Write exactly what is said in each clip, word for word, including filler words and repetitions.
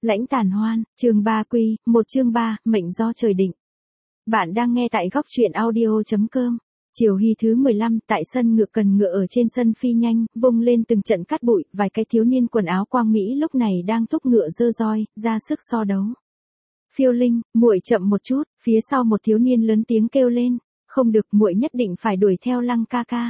Lãnh tàn hoan, chương ba quy, một chương ba, mệnh do trời định. Bạn đang nghe tại góc truyện audio chấm com. Chiều hy thứ mười lăm, tại sân ngựa cần ngựa ở trên sân phi nhanh, vung lên từng trận cát bụi, vài cái thiếu niên quần áo quang mỹ lúc này đang thúc ngựa dơ roi, ra sức so đấu. Phiêu Linh, muội chậm một chút, phía sau một thiếu niên lớn tiếng kêu lên, không được, muội nhất định phải đuổi theo Lăng ca ca.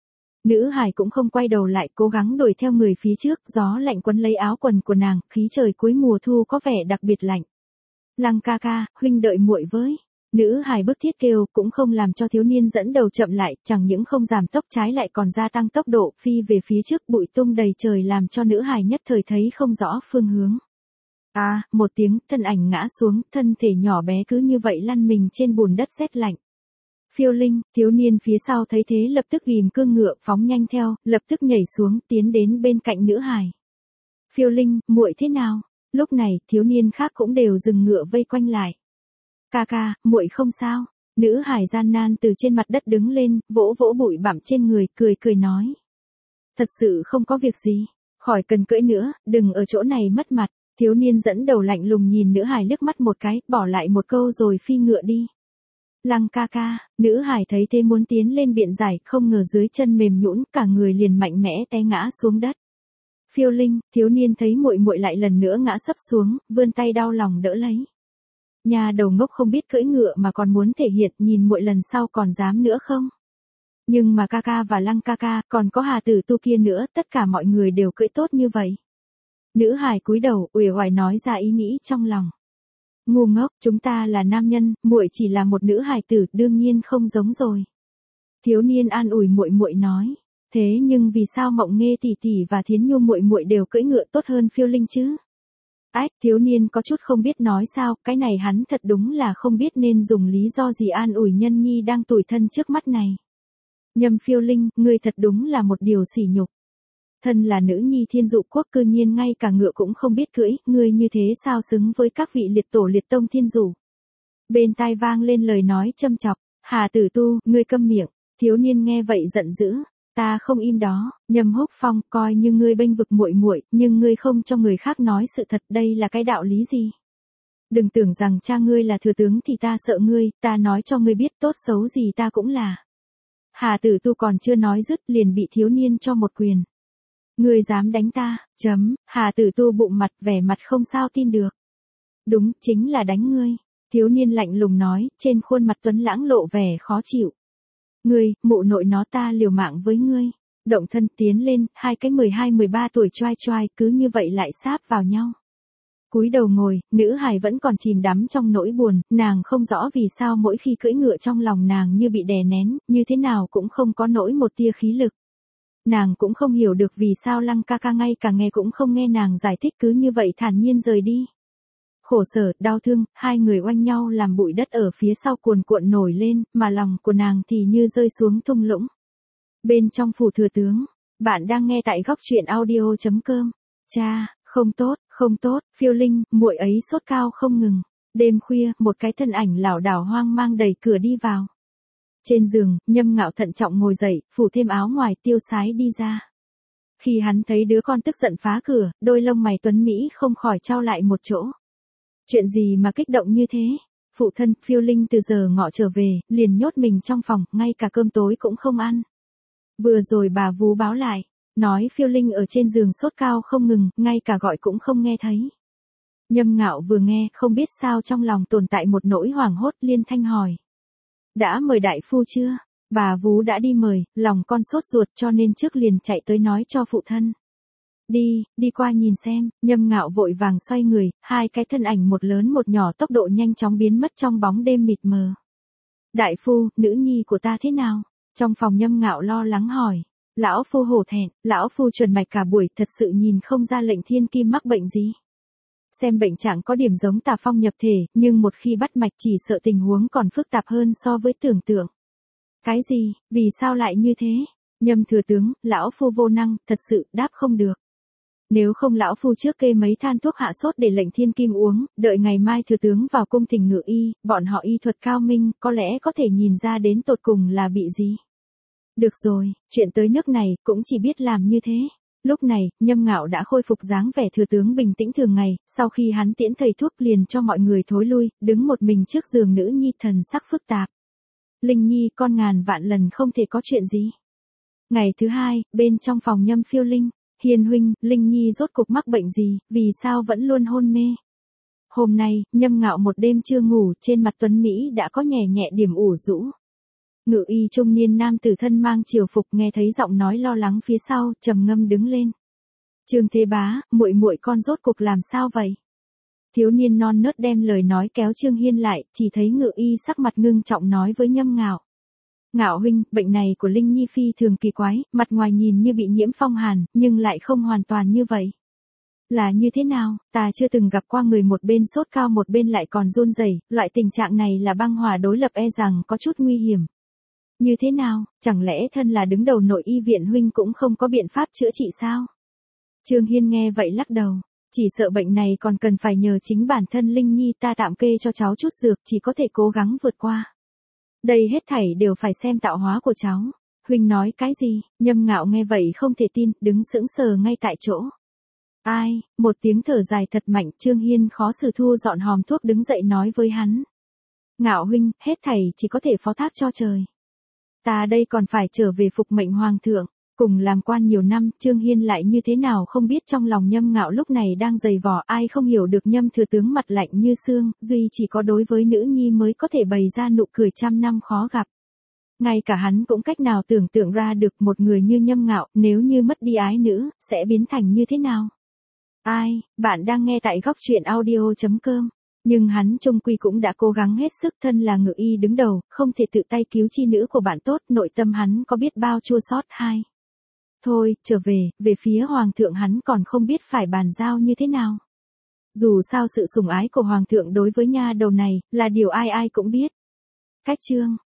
Nữ hài cũng không quay đầu lại, cố gắng đuổi theo người phía trước, gió lạnh quấn lấy áo quần của nàng, khí trời cuối mùa thu có vẻ đặc biệt lạnh. Lăng ca ca, huynh đợi muội với. Nữ hài bức thiết kêu, cũng không làm cho thiếu niên dẫn đầu chậm lại, chẳng những không giảm tốc trái lại còn gia tăng tốc độ, phi về phía trước, bụi tung đầy trời làm cho nữ hài nhất thời thấy không rõ phương hướng. À, một tiếng, thân ảnh ngã xuống, thân thể nhỏ bé cứ như vậy lăn mình trên bùn đất rét lạnh. Phiêu Linh, thiếu niên phía sau thấy thế lập tức ghim cương ngựa, phóng nhanh theo, lập tức nhảy xuống, tiến đến bên cạnh nữ hài. Phiêu Linh, muội thế nào? Lúc này, thiếu niên khác cũng đều dừng ngựa vây quanh lại. Ca ca, muội không sao. Nữ hài gian nan từ trên mặt đất đứng lên, vỗ vỗ bụi bặm trên người, cười cười nói. Thật sự không có việc gì, khỏi cần cưỡi nữa, đừng ở chỗ này mất mặt. Thiếu niên dẫn đầu lạnh lùng nhìn nữ hài liếc mắt một cái, bỏ lại một câu rồi phi ngựa đi. Lăng ca ca, nữ hài thấy thế muốn tiến lên biện giải, không ngờ dưới chân mềm nhũn, cả người liền mạnh mẽ té ngã xuống đất. Phiêu Linh, thiếu niên thấy muội muội lại lần nữa ngã sấp xuống, vươn tay đau lòng đỡ lấy. Nhà đầu ngốc không biết cưỡi ngựa mà còn muốn thể hiện, nhìn muội lần sau còn dám nữa không? Nhưng mà ca ca và Lăng ca ca, còn có Hà Tử Tu kia nữa, tất cả mọi người đều cưỡi tốt như vậy. Nữ hài cúi đầu, uể oải nói ra ý nghĩ trong lòng. Ngu ngốc, chúng ta là nam nhân, muội chỉ là một nữ hài tử, đương nhiên không giống rồi. Thiếu niên an ủi muội muội nói, thế nhưng vì sao Mộng Nghê tỷ tỷ và Thiến Nhu muội muội đều cưỡi ngựa tốt hơn Phiêu Linh chứ? Ách, thiếu niên có chút không biết nói sao, cái này hắn thật đúng là không biết nên dùng lý do gì an ủi nhân nhi đang tủi thân trước mắt này. Nhâm Phiêu Linh, ngươi thật đúng là một điều sỉ nhục. Thân là nữ nhi thiên dụ quốc cư nhiên ngay cả ngựa cũng không biết cưỡi, ngươi như thế sao xứng với các vị liệt tổ liệt tông thiên dụ. Bên tai vang lên lời nói châm chọc, Hà Tử Tu, ngươi câm miệng. Thiếu niên nghe vậy giận dữ, ta không im đó. Nhâm Húc Phong, coi như ngươi bênh vực muội muội, nhưng ngươi không cho người khác nói sự thật, đây là cái đạo lý gì? Đừng tưởng rằng cha ngươi là thừa tướng thì ta sợ ngươi, ta nói cho ngươi biết tốt xấu gì ta cũng là. Hà Tử Tu còn chưa nói dứt liền bị thiếu niên cho một quyền. Ngươi dám đánh ta, chấm, Hà Tử Tu bụng mặt vẻ mặt không sao tin được. Đúng, chính là đánh ngươi. Thiếu niên lạnh lùng nói, trên khuôn mặt tuấn lãng lộ vẻ khó chịu. Ngươi, mụ nội nó ta liều mạng với ngươi. Động thân tiến lên, hai cái mười hai mười ba tuổi choai choai cứ như vậy lại sáp vào nhau. Cúi đầu ngồi, nữ hài vẫn còn chìm đắm trong nỗi buồn, nàng không rõ vì sao mỗi khi cưỡi ngựa trong lòng nàng như bị đè nén, như thế nào cũng không có nổi một tia khí lực. Nàng cũng không hiểu được vì sao Lăng ca ca ngay cả nghe cũng không nghe nàng giải thích, cứ như vậy thản nhiên rời đi. Khổ sở, đau thương, hai người oanh nhau làm bụi đất ở phía sau cuồn cuộn nổi lên, mà lòng của nàng thì như rơi xuống thung lũng. Bên trong phủ thừa tướng, bạn đang nghe tại góc truyện audio chấm com. Cha, không tốt, không tốt, Phiêu Linh, muội ấy sốt cao không ngừng. Đêm khuya, một cái thân ảnh lảo đảo hoang mang đẩy cửa đi vào. Trên giường, Nhâm Ngạo thận trọng ngồi dậy, phủ thêm áo ngoài, tiêu sái đi ra. Khi hắn thấy đứa con tức giận phá cửa, đôi lông mày tuấn mỹ không khỏi trao lại một chỗ. Chuyện gì mà kích động như thế? Phụ thân, Phiêu Linh từ giờ ngọ trở về, liền nhốt mình trong phòng, ngay cả cơm tối cũng không ăn. Vừa rồi bà vú báo lại, nói Phiêu Linh ở trên giường sốt cao không ngừng, ngay cả gọi cũng không nghe thấy. Nhâm Ngạo vừa nghe, không biết sao trong lòng tồn tại một nỗi hoảng hốt, liên thanh hỏi. Đã mời đại phu chưa? Bà vú đã đi mời, lòng con sốt ruột cho nên trước liền chạy tới nói cho phụ thân. Đi, đi qua nhìn xem. Nhâm Ngạo vội vàng xoay người, hai cái thân ảnh một lớn một nhỏ tốc độ nhanh chóng biến mất trong bóng đêm mịt mờ. Đại phu, nữ nhi của ta thế nào? Trong phòng Nhâm Ngạo lo lắng hỏi. Lão phu hổ thẹn, lão phu chuẩn mạch cả buổi, thật sự nhìn không ra lệnh thiên kim mắc bệnh gì. Xem bệnh trạng có điểm giống tà phong nhập thể, nhưng một khi bắt mạch chỉ sợ tình huống còn phức tạp hơn so với tưởng tượng. Cái gì, vì sao lại như thế? Nhâm thừa tướng, lão phu vô năng, thật sự đáp không được. Nếu không lão phu trước kê mấy than thuốc hạ sốt để lệnh thiên kim uống, đợi ngày mai thừa tướng vào cung thỉnh ngự y, bọn họ y thuật cao minh, có lẽ có thể nhìn ra đến tột cùng là bị gì. Được rồi, chuyện tới nước này, cũng chỉ biết làm như thế. Lúc này, Nhâm Ngạo đã khôi phục dáng vẻ thừa tướng bình tĩnh thường ngày, sau khi hắn tiễn thầy thuốc liền cho mọi người thối lui, đứng một mình trước giường nữ nhi thần sắc phức tạp. Linh Nhi, con ngàn vạn lần không thể có chuyện gì. Ngày thứ hai, bên trong phòng Nhâm Phiêu Linh, Hiền huynh, Linh Nhi rốt cục mắc bệnh gì, vì sao vẫn luôn hôn mê. Hôm nay, Nhâm Ngạo một đêm chưa ngủ, trên mặt tuấn Mỹ đã có nhẹ nhẹ điểm ủ rũ. Ngự y trung niên nam tử thân mang triều phục nghe thấy giọng nói lo lắng phía sau, trầm ngâm đứng lên. Trương Thế Bá, muội muội con rốt cục làm sao vậy? Thiếu niên non nớt đem lời nói kéo Trương Hiên lại, chỉ thấy ngự y sắc mặt ngưng trọng nói với Nhâm Ngạo. Ngạo huynh, bệnh này của Linh Nhi phi thường kỳ quái, mặt ngoài nhìn như bị nhiễm phong hàn, nhưng lại không hoàn toàn như vậy. Là như thế nào, ta chưa từng gặp qua người một bên sốt cao một bên lại còn run rẩy, loại tình trạng này là băng hòa đối lập e rằng có chút nguy hiểm. Như thế nào, chẳng lẽ thân là đứng đầu nội y viện huynh cũng không có biện pháp chữa trị sao? Trương Hiên nghe vậy lắc đầu, chỉ sợ bệnh này còn cần phải nhờ chính bản thân Linh Nhi ta tạm kê cho cháu chút dược, chỉ có thể cố gắng vượt qua. Đây hết thảy đều phải xem tạo hóa của cháu. Huynh nói cái gì? Nhâm Ngạo nghe vậy không thể tin, đứng sững sờ ngay tại chỗ. Ai? Một tiếng thở dài thật mạnh, Trương Hiên khó xử thu dọn hòm thuốc đứng dậy nói với hắn. Ngạo huynh, hết thảy chỉ có thể phó thác cho trời. Ta đây còn phải trở về phục mệnh hoàng thượng. Cùng làm quan nhiều năm, Trương Hiên lại như thế nào không biết trong lòng Nhâm Ngạo lúc này đang dày vò, ai không hiểu được Nhâm thừa tướng mặt lạnh như xương, duy chỉ có đối với nữ nhi mới có thể bày ra nụ cười trăm năm khó gặp. Ngay cả hắn cũng cách nào tưởng tượng ra được một người như Nhâm Ngạo, nếu như mất đi ái nữ, sẽ biến thành như thế nào. Ai, bạn đang nghe tại góc truyện audio chấm com. Nhưng hắn chung quy cũng đã cố gắng hết sức, thân là ngự y đứng đầu, không thể tự tay cứu chi nữ của bạn tốt, nội tâm hắn có biết bao chua xót hai. Thôi, trở về, về phía hoàng thượng hắn còn không biết phải bàn giao như thế nào. Dù sao sự sủng ái của hoàng thượng đối với nha đầu này, là điều ai ai cũng biết. Cách chương